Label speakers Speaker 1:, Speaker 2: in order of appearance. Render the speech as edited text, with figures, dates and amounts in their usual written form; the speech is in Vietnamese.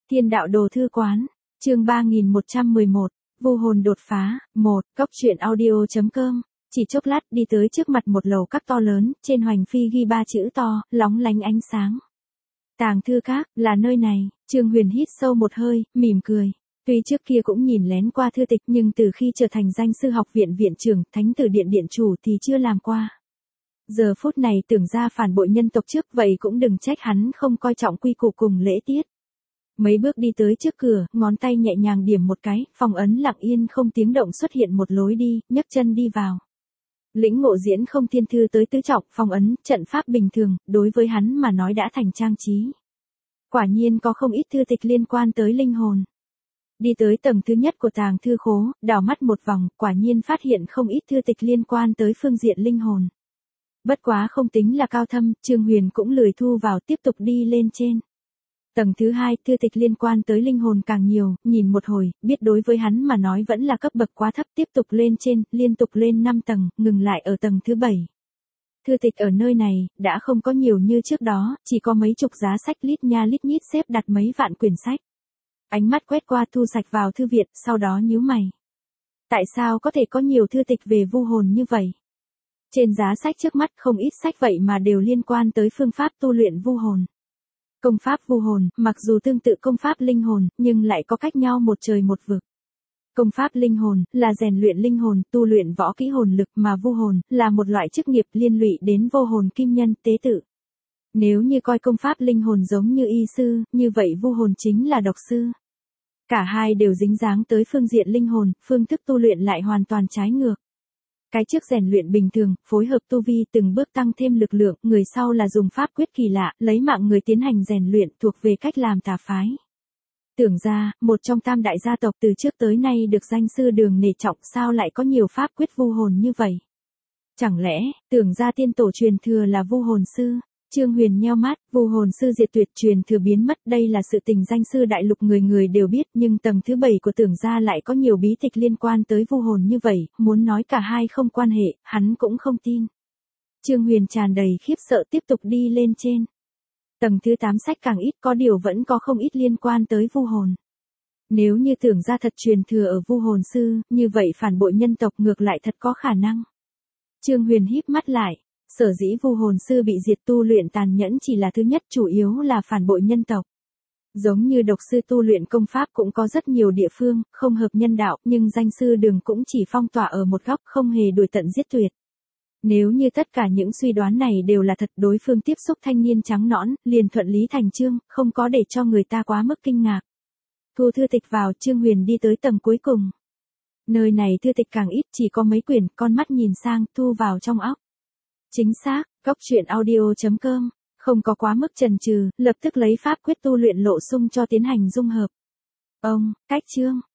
Speaker 1: Thiên đạo đồ thư quán, chương 3111, vu hồn đột phá, 1, cốc truyện audio.com. Chỉ chốc lát đi tới trước mặt một lầu các to lớn, trên hoành phi ghi 3 chữ to, lóng lánh ánh sáng. Tàng thư các, là nơi này. Trương Huyền hít sâu một hơi, mỉm cười. Tuy trước kia cũng nhìn lén qua thư tịch nhưng từ khi trở thành danh sư học viện viện trưởng, thánh tử điện điện chủ thì chưa làm qua. Giờ phút này tưởng ra phản bội nhân tộc trước vậy cũng đừng trách hắn không coi trọng quy củ cùng lễ tiết. Mấy bước đi tới trước cửa, ngón tay nhẹ nhàng điểm một cái, phong ấn lặng yên không tiếng động xuất hiện một lối đi, nhấc chân đi vào. Lĩnh ngộ diễn không thiên thư tới tứ trọng, phong ấn, trận pháp bình thường, đối với hắn mà nói đã thành trang trí. Quả nhiên có không ít thư tịch liên quan tới linh hồn. Đi tới tầng thứ nhất của tàng thư khố, đảo mắt một vòng, quả nhiên phát hiện không ít thư tịch liên quan tới phương diện linh hồn. Bất quá không tính là cao thâm, Trương Huyền cũng lười thu vào tiếp tục đi lên trên. Tầng thứ hai, thư tịch liên quan tới linh hồn càng nhiều, nhìn một hồi, biết đối với hắn mà nói vẫn là cấp bậc quá thấp, tiếp tục lên trên, liên tục lên 5 tầng, ngừng lại ở tầng thứ 7. Thư tịch ở nơi này, đã không có nhiều như trước đó, chỉ có mấy chục giá sách lít nha lít nhít xếp đặt mấy vạn quyển sách. Ánh mắt quét qua thu sạch vào thư viện, sau đó nhíu mày. Tại sao có thể có nhiều thư tịch về vu hồn như vậy? Trên giá sách trước mắt không ít sách vậy mà đều liên quan tới phương pháp tu luyện vu hồn. Công pháp vu hồn, mặc dù tương tự công pháp linh hồn, nhưng lại có cách nhau một trời một vực. Công pháp linh hồn, là rèn luyện linh hồn, tu luyện võ kỹ hồn lực mà vu hồn, là một loại chức nghiệp liên lụy đến vô hồn kim nhân, tế tự. Nếu như coi công pháp linh hồn giống như y sư, như vậy vu hồn chính là độc sư. Cả hai đều dính dáng tới phương diện linh hồn, phương thức tu luyện lại hoàn toàn trái ngược. Cái trước rèn luyện bình thường, phối hợp tu vi từng bước tăng thêm lực lượng, người sau là dùng pháp quyết kỳ lạ, lấy mạng người tiến hành rèn luyện thuộc về cách làm tà phái. Tưởng ra, một trong tam đại gia tộc từ trước tới nay được danh sư Đường nể trọng sao lại có nhiều pháp quyết vu hồn như vậy? Chẳng lẽ, tưởng ra tiên tổ truyền thừa là vu hồn sư? Trương Huyền nheo mắt, vu hồn sư diệt tuyệt truyền thừa biến mất, đây là sự tình danh sư đại lục người người đều biết, nhưng tầng thứ 7 của tưởng gia lại có nhiều bí tịch liên quan tới vu hồn như vậy, muốn nói cả hai không quan hệ, hắn cũng không tin. Trương Huyền tràn đầy khiếp sợ tiếp tục đi lên trên. Tầng thứ 8 sách càng ít, có điều vẫn có không ít liên quan tới vu hồn. Nếu như tưởng gia thật truyền thừa ở vu hồn sư, như vậy phản bội nhân tộc ngược lại thật có khả năng. Trương Huyền híp mắt lại. Sở dĩ vu hồn sư bị diệt tu luyện tàn nhẫn chỉ là thứ nhất, chủ yếu là phản bội nhân tộc. Giống như độc sư tu luyện công pháp cũng có rất nhiều địa phương, không hợp nhân đạo, nhưng danh sư Đường cũng chỉ phong tỏa ở một góc, không hề đuổi tận giết tuyệt. Nếu như tất cả những suy đoán này đều là thật, đối phương tiếp xúc thanh niên trắng nõn, liền thuận lý thành chương, không có để cho người ta quá mức kinh ngạc. Thu thư tịch vào, Trương Huyền đi tới tầng cuối cùng. Nơi này thư tịch càng ít, chỉ có mấy quyển, con mắt nhìn sang, thu vào trong óc. Chính xác, cốc truyện audio.com, không có quá mức chần chừ, lập tức lấy pháp quyết tu luyện lộ sung cho tiến hành dung hợp. Cách chương,